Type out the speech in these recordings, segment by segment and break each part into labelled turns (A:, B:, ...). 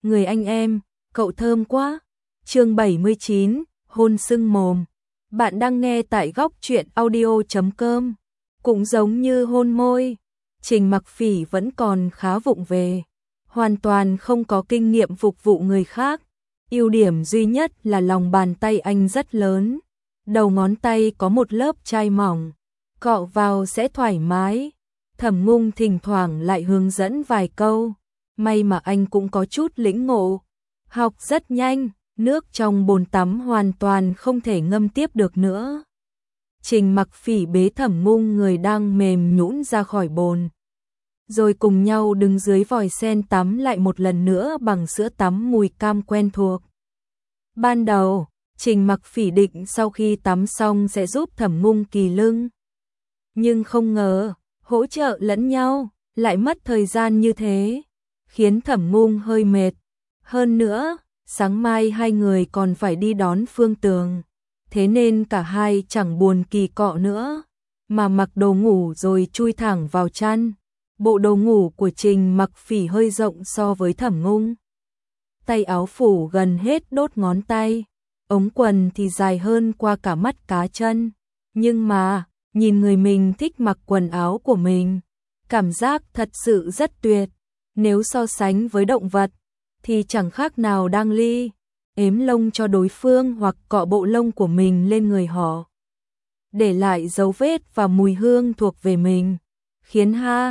A: người anh em, cậu thơm quá. Chương 79, hôn sưng mồm. Bạn đang nghe tại góc truyện audio.com. Cũng giống như hôn môi, Trình Mặc Phỉ vẫn còn khá vụng về, hoàn toàn không có kinh nghiệm phục vụ người khác. Ưu điểm duy nhất là lòng bàn tay anh rất lớn, đầu ngón tay có một lớp chai mỏng, cọ vào sẽ thoải mái. Thẩm Ngung thỉnh thoảng lại hướng dẫn vài câu, may mà anh cũng có chút lĩnh ngộ, học rất nhanh, nước trong bồn tắm hoàn toàn không thể ngâm tiếp được nữa. Trình Mặc Phỉ bế Thẩm Ngung người đang mềm nhũn ra khỏi bồn, rồi cùng nhau đứng dưới vòi sen tắm lại một lần nữa bằng sữa tắm mùi cam quen thuộc. Ban đầu, Trình Mặc Phỉ định sau khi tắm xong sẽ giúp Thẩm Ngung kỳ lưng, nhưng không ngờ, hỗ trợ lẫn nhau, lại mất thời gian như thế, khiến Thẩm Ngung hơi mệt. Hơn nữa, sáng mai hai người còn phải đi đón Phương Tường, thế nên cả hai chẳng buồn kỳ cọ nữa, mà mặc đồ ngủ rồi chui thẳng vào chăn. Bộ đồ ngủ của Trình Mặc Phỉ hơi rộng so với Thẩm Ngung. Tay áo phủ gần hết đốt ngón tay, ống quần thì dài hơn qua cả mắt cá chân. Nhưng mà, nhìn người mình thích mặc quần áo của mình, cảm giác thật sự rất tuyệt. Nếu so sánh với động vật, thì chẳng khác nào đang ếm lông cho đối phương hoặc cọ bộ lông của mình lên người họ, để lại dấu vết và mùi hương thuộc về mình, khiến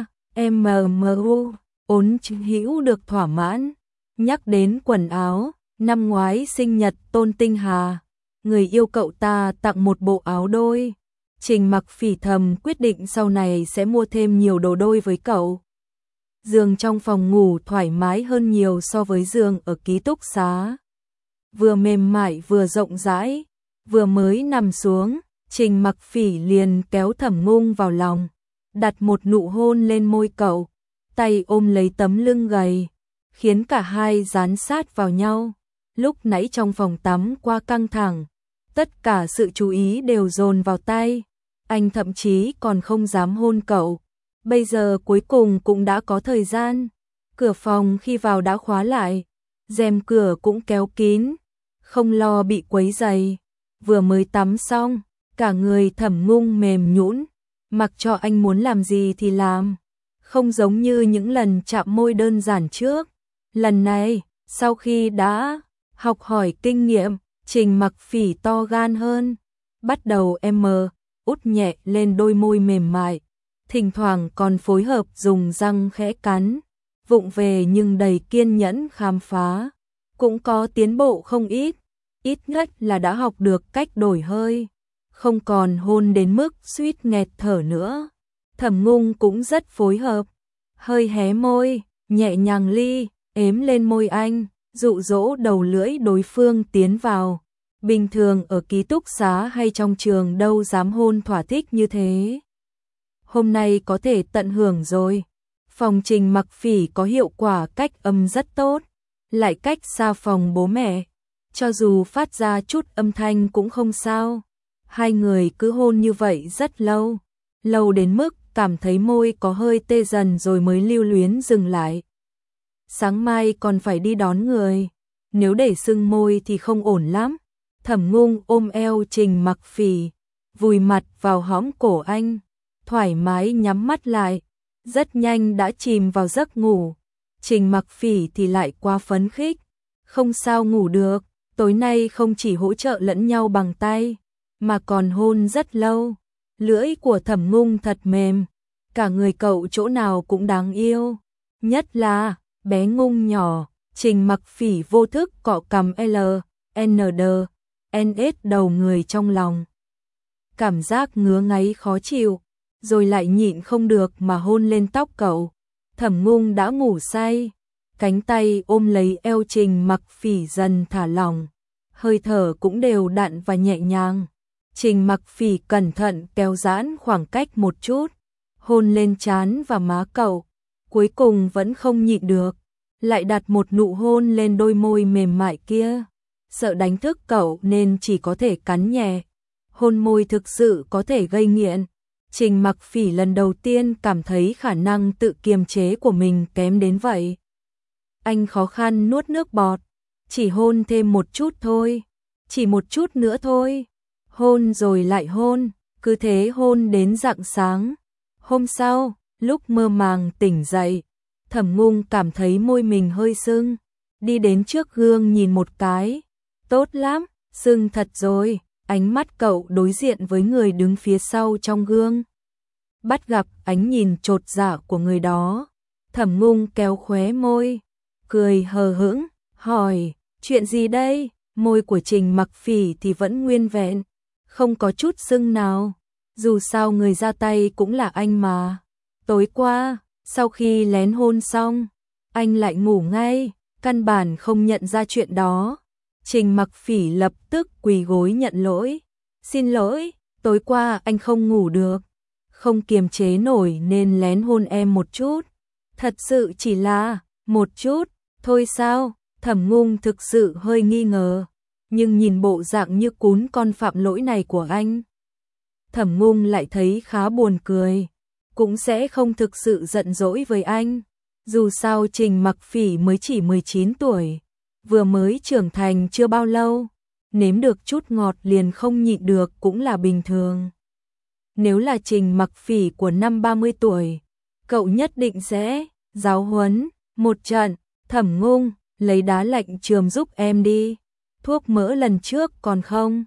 A: MMU ốn hữu được thỏa mãn. Nhắc đến quần áo, năm ngoái sinh nhật Tôn Tinh Hà, người yêu cậu ta tặng một bộ áo đôi. Trình Mặc Phỉ thầm quyết định sau này sẽ mua thêm nhiều đồ đôi với cậu. Giường trong phòng ngủ thoải mái hơn nhiều so với giường ở ký túc xá. Vừa mềm mại vừa rộng rãi, vừa mới nằm xuống, Trình Mặc Phỉ liền kéo Thẩm Ngung vào lòng, đặt một nụ hôn lên môi cậu, tay ôm lấy tấm lưng gầy, khiến cả hai dán sát vào nhau. Lúc nãy trong phòng tắm quá căng thẳng, tất cả sự chú ý đều dồn vào tay, anh thậm chí còn không dám hôn cậu. Bây giờ cuối cùng cũng đã có thời gian, cửa phòng khi vào đã khóa lại, rèm cửa cũng kéo kín, không lo bị quấy rầy. Vừa mới tắm xong, cả người Thẩm Ngung mềm nhũn, mặc cho anh muốn làm gì thì làm, không giống như những lần chạm môi đơn giản trước. Lần này, sau khi đã học hỏi kinh nghiệm, Trình Mặc Phỉ to gan hơn, bắt đầu út nhẹ lên đôi môi mềm mại, thỉnh thoảng còn phối hợp dùng răng khẽ cắn, vụng về nhưng đầy kiên nhẫn khám phá, cũng có tiến bộ không ít, ít nhất là đã học được cách đổi hơi, không còn hôn đến mức suýt nghẹt thở nữa. Thẩm Ngung cũng rất phối hợp, hơi hé môi, nhẹ nhàng ếm lên môi anh, dụ dỗ đầu lưỡi đối phương tiến vào. Bình thường ở ký túc xá hay trong trường đâu dám hôn thỏa thích như thế. Hôm nay có thể tận hưởng rồi. Phòng Trình Mặc Phỉ có hiệu quả cách âm rất tốt, lại cách xa phòng bố mẹ, cho dù phát ra chút âm thanh cũng không sao. Hai người cứ hôn như vậy rất lâu, lâu đến mức cảm thấy môi có hơi tê dần rồi mới lưu luyến dừng lại. Sáng mai còn phải đi đón người, nếu để sưng môi thì không ổn lắm. Thẩm Ngung ôm eo Trình Mặc Phỉ, vùi mặt vào hõm cổ anh, thoải mái nhắm mắt lại, rất nhanh đã chìm vào giấc ngủ. Trình Mặc Phỉ thì lại quá phấn khích, không sao ngủ được, tối nay không chỉ hỗ trợ lẫn nhau bằng tay, mà còn hôn rất lâu. Lưỡi của Thẩm Ngung thật mềm, cả người cậu chỗ nào cũng đáng yêu, nhất là bé Ngung nhỏ. Trình Mặc Phỉ vô thức cọ cằm NS đầu người trong lòng, cảm giác ngứa ngáy khó chịu, rồi lại nhịn không được mà hôn lên tóc cậu. Thẩm Ngung đã ngủ say, cánh tay ôm lấy eo Trình Mặc Phỉ dần thả lỏng, hơi thở cũng đều đặn và nhẹ nhàng. Trình Mặc Phỉ cẩn thận kéo giãn khoảng cách một chút, hôn lên trán và má cậu, cuối cùng vẫn không nhịn được, lại đặt một nụ hôn lên đôi môi mềm mại kia. Sợ đánh thức cậu nên chỉ có thể cắn nhẹ. Hôn môi thực sự có thể gây nghiện. Trình Mặc Phỉ lần đầu tiên cảm thấy khả năng tự kiềm chế của mình kém đến vậy. Anh khó khăn nuốt nước bọt, chỉ hôn thêm một chút thôi, chỉ một chút nữa thôi. Hôn rồi lại hôn, cứ thế hôn đến rạng sáng. Hôm sau, lúc mơ màng tỉnh dậy, Thẩm Ngung cảm thấy môi mình hơi sưng, đi đến trước gương nhìn một cái. Tốt lắm, sưng thật rồi. Ánh mắt cậu đối diện với người đứng phía sau trong gương, bắt gặp ánh nhìn chột dạ của người đó. Thẩm Ngung kéo khóe môi, cười hờ hững, hỏi, chuyện gì đây? Môi của Trình Mặc Phỉ thì vẫn nguyên vẹn, không có chút sưng nào. Dù sao người ra tay cũng là anh mà. Tối qua, sau khi lén hôn xong, anh lại ngủ ngay, căn bản không nhận ra chuyện đó. Trình Mặc Phỉ lập tức quỳ gối nhận lỗi. Xin lỗi, tối qua anh không ngủ được, không kiềm chế nổi nên lén hôn em một chút. Thật sự chỉ là một chút thôi sao? Thẩm Ngung thực sự hơi nghi ngờ, nhưng nhìn bộ dạng như cún con phạm lỗi này của anh, Thẩm Ngung lại thấy khá buồn cười, cũng sẽ không thực sự giận dỗi với anh. Dù sao Trình Mặc Phỉ mới chỉ 19 tuổi, vừa mới trưởng thành chưa bao lâu, nếm được chút ngọt liền không nhịn được cũng là bình thường. Nếu là Trình Mặc Phỉ của năm 30 tuổi, cậu nhất định sẽ giáo huấn một trận. Thẩm Ngung, lấy đá lạnh chườm giúp em đi. Thuốc mỡ lần trước còn không?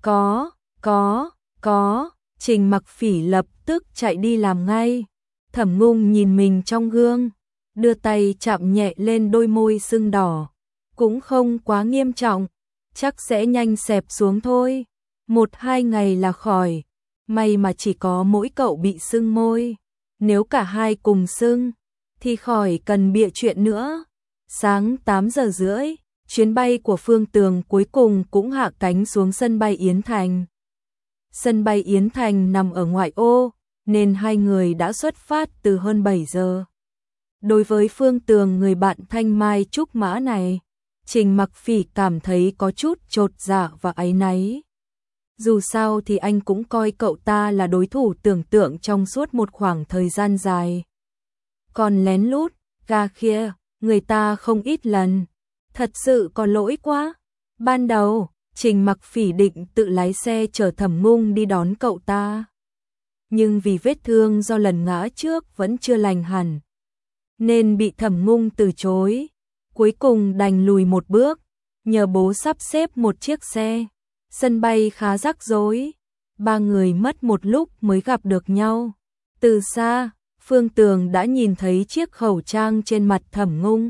A: Có. Trình Mặc Phỉ lập tức chạy đi làm ngay. Thẩm Ngung nhìn mình trong gương, đưa tay chạm nhẹ lên đôi môi sưng đỏ. Cũng không quá nghiêm trọng, chắc sẽ nhanh xẹp xuống thôi. 1-2 ngày là khỏi. May mà chỉ có mỗi cậu bị sưng môi. Nếu cả hai cùng sưng, thì khỏi cần bịa chuyện nữa. Sáng 8 giờ rưỡi, chuyến bay của Phương Tường cuối cùng cũng hạ cánh xuống sân bay Yến Thành. Sân bay Yến Thành nằm ở ngoại ô, nên hai người đã xuất phát từ hơn 7 giờ. Đối với Phương Tường, người bạn thanh mai trúc mã này, Trình Mặc Phỉ cảm thấy có chút chột dạ và áy náy. Dù sao thì anh cũng coi cậu ta là đối thủ tưởng tượng trong suốt một khoảng thời gian dài. Còn lén lút, ga kia, người ta không ít lần. Thật sự có lỗi quá. Ban đầu, Trình Mặc Phỉ định tự lái xe chở Thẩm Ngung đi đón cậu ta. Nhưng vì vết thương do lần ngã trước vẫn chưa lành hẳn, nên bị Thẩm Ngung từ chối. Cuối cùng đành lùi một bước, nhờ bố sắp xếp một chiếc xe. Sân bay khá rắc rối, ba người mất một lúc mới gặp được nhau. Từ xa, Phương Tường đã nhìn thấy chiếc khẩu trang trên mặt Thẩm Ngung.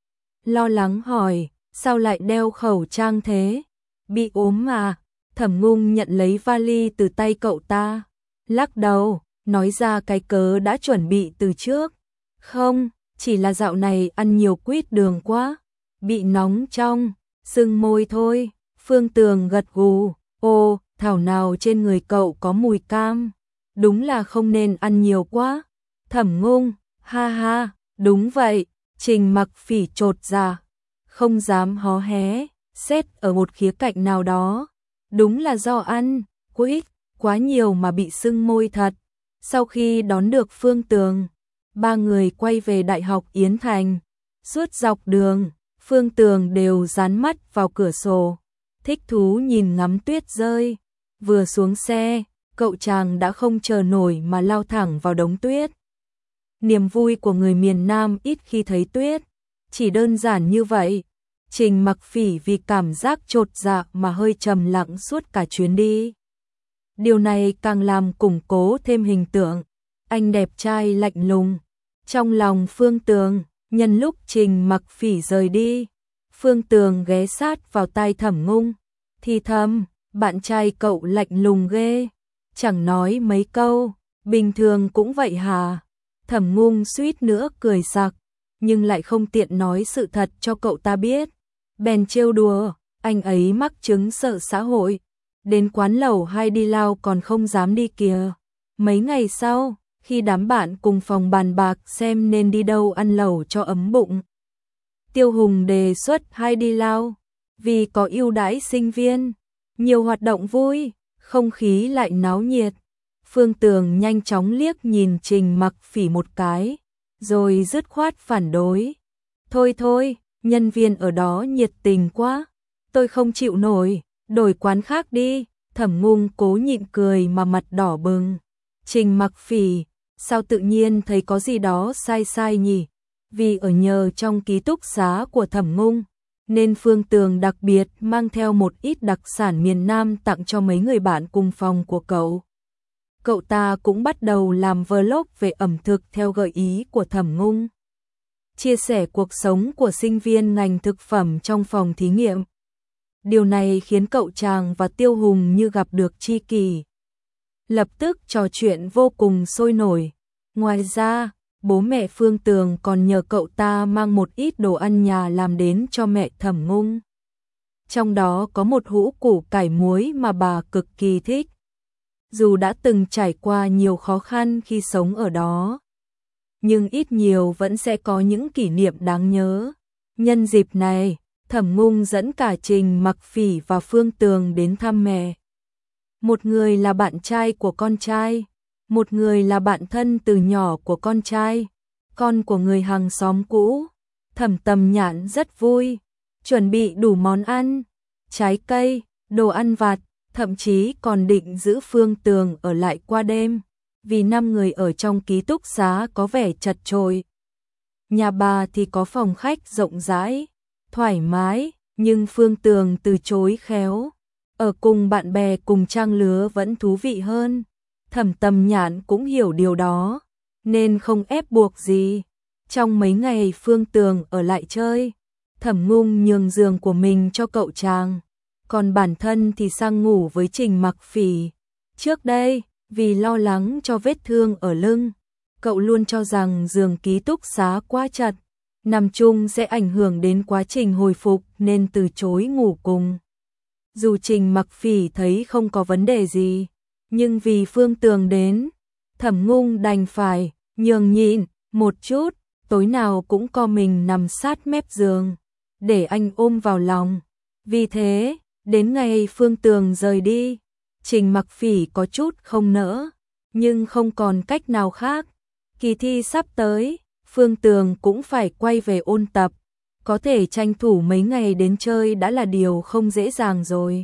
A: Lo lắng hỏi, sao lại đeo khẩu trang thế? Bị ốm à? Thẩm Ngung nhận lấy vali từ tay cậu ta, lắc đầu, nói ra cái cớ đã chuẩn bị từ trước. Không, chỉ là dạo này ăn nhiều quýt đường quá, bị nóng trong, sưng môi thôi. Phương Tường gật gù, ô, thảo nào trên người cậu có mùi cam, đúng là không nên ăn nhiều quá. Thẩm Ngung, ha ha, đúng vậy. Trình Mặc Phỉ chột dạ, không dám hó hé, xét ở một khía cạnh nào đó, đúng là do ăn quýt quá nhiều mà bị sưng môi thật. Sau khi đón được Phương Tường, ba người quay về Đại học Yến Thành. Suốt dọc đường, Phương Tường đều dán mắt vào cửa sổ, thích thú nhìn ngắm tuyết rơi. Vừa xuống xe, cậu chàng đã không chờ nổi mà lao thẳng vào đống tuyết. Niềm vui của người miền Nam ít khi thấy tuyết, chỉ đơn giản như vậy. Trình Mặc Phỉ vì cảm giác chột dạ mà hơi trầm lặng suốt cả chuyến đi. Điều này càng làm củng cố thêm hình tượng anh đẹp trai lạnh lùng trong lòng Phương Tường. Nhân lúc Trình Mặc Phỉ rời đi, Phương Tường ghé sát vào tai Thẩm Ngung, thì thầm, bạn trai cậu lạnh lùng ghê, chẳng nói mấy câu, bình thường cũng vậy hả? Thẩm Ngung suýt nữa cười sặc, nhưng lại không tiện nói sự thật cho cậu ta biết. Bèn trêu đùa, anh ấy mắc chứng sợ xã hội, đến quán lẩu hay đi lao còn không dám đi kìa. Mấy ngày sau, khi đám bạn cùng phòng bàn bạc xem nên đi đâu ăn lẩu cho ấm bụng, Tiêu Hùng đề xuất hay đi lao, vì có ưu đãi sinh viên, nhiều hoạt động vui, không khí lại náo nhiệt. Phương Tường nhanh chóng liếc nhìn Trình Mặc Phỉ một cái, rồi dứt khoát phản đối. Thôi thôi, nhân viên ở đó nhiệt tình quá, tôi không chịu nổi, đổi quán khác đi. Thẩm Ngung cố nhịn cười mà mặt đỏ bừng. Trình Mặc Phỉ, sao tự nhiên thấy có gì đó sai sai nhỉ? Vì ở nhờ trong ký túc xá của Thẩm Ngung, nên Phương Tường đặc biệt mang theo một ít đặc sản miền Nam tặng cho mấy người bạn cùng phòng của cậu. Cậu ta cũng bắt đầu làm vlog về ẩm thực theo gợi ý của Thẩm Ngung, chia sẻ cuộc sống của sinh viên ngành thực phẩm trong phòng thí nghiệm. Điều này khiến cậu chàng và Tiêu Hùng như gặp được tri kỷ. Lập tức trò chuyện vô cùng sôi nổi. Ngoài ra, bố mẹ Phương Tường còn nhờ cậu ta mang một ít đồ ăn nhà làm đến cho mẹ Thẩm Ngung. Trong đó có một hũ củ cải muối mà bà cực kỳ thích. Dù đã từng trải qua nhiều khó khăn khi sống ở đó, nhưng ít nhiều vẫn sẽ có những kỷ niệm đáng nhớ. Nhân dịp này, Thẩm Ngung dẫn cả Trình Mặc Phỉ và Phương Tường đến thăm mẹ. Một người là bạn trai của con trai, một người là bạn thân từ nhỏ của con trai, con của người hàng xóm cũ. Thẩm Tầm Nhạn rất vui, chuẩn bị đủ món ăn, trái cây, đồ ăn vặt, thậm chí còn định giữ Phương Tường ở lại qua đêm, vì 5 người ở trong ký túc xá có vẻ chật chội. Nhà bà thì có phòng khách rộng rãi, thoải mái, nhưng Phương Tường từ chối khéo. Ở cùng bạn bè cùng trang lứa vẫn thú vị hơn. Thẩm Tầm Nhạn cũng hiểu điều đó, nên không ép buộc gì. Trong mấy ngày Phương Tường ở lại chơi, Thẩm Ngung nhường giường của mình cho cậu chàng, còn bản thân thì sang ngủ với Trình Mặc Phỉ. Trước đây, vì lo lắng cho vết thương ở lưng, cậu luôn cho rằng giường ký túc xá quá chật, nằm chung sẽ ảnh hưởng đến quá trình hồi phục nên từ chối ngủ cùng. Dù Trình Mặc Phỉ thấy không có vấn đề gì, nhưng vì Phương Tường đến, Thẩm Ngung đành phải nhường nhịn một chút, tối nào cũng co mình nằm sát mép giường, để anh ôm vào lòng. Vì thế, đến ngày Phương Tường rời đi, Trình Mặc Phỉ có chút không nỡ, nhưng không còn cách nào khác. Kỳ thi sắp tới, Phương Tường cũng phải quay về ôn tập, có thể tranh thủ mấy ngày đến chơi đã là điều không dễ dàng rồi.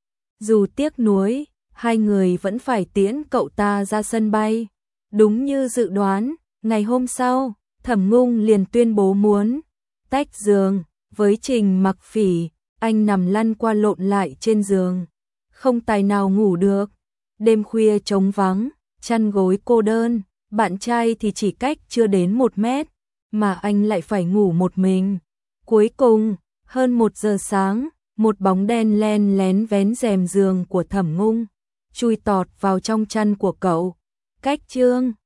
A: Dù tiếc nuối, hai người vẫn phải tiễn cậu ta ra sân bay. Đúng như dự đoán, ngày hôm sau, Thẩm Ngung liền tuyên bố muốn tách giường với Trình Mặc Phỉ. Anh nằm lăn qua lộn lại trên giường, không tài nào ngủ được. Đêm khuya trống vắng, chăn gối cô đơn, bạn trai thì chỉ cách chưa đến 1 mét, mà anh lại phải ngủ một mình. Cuối cùng, hơn 1 giờ sáng, một bóng đen len lén vén rèm giường của Thẩm Ngung, chui tọt vào trong chăn của cậu. Cách chương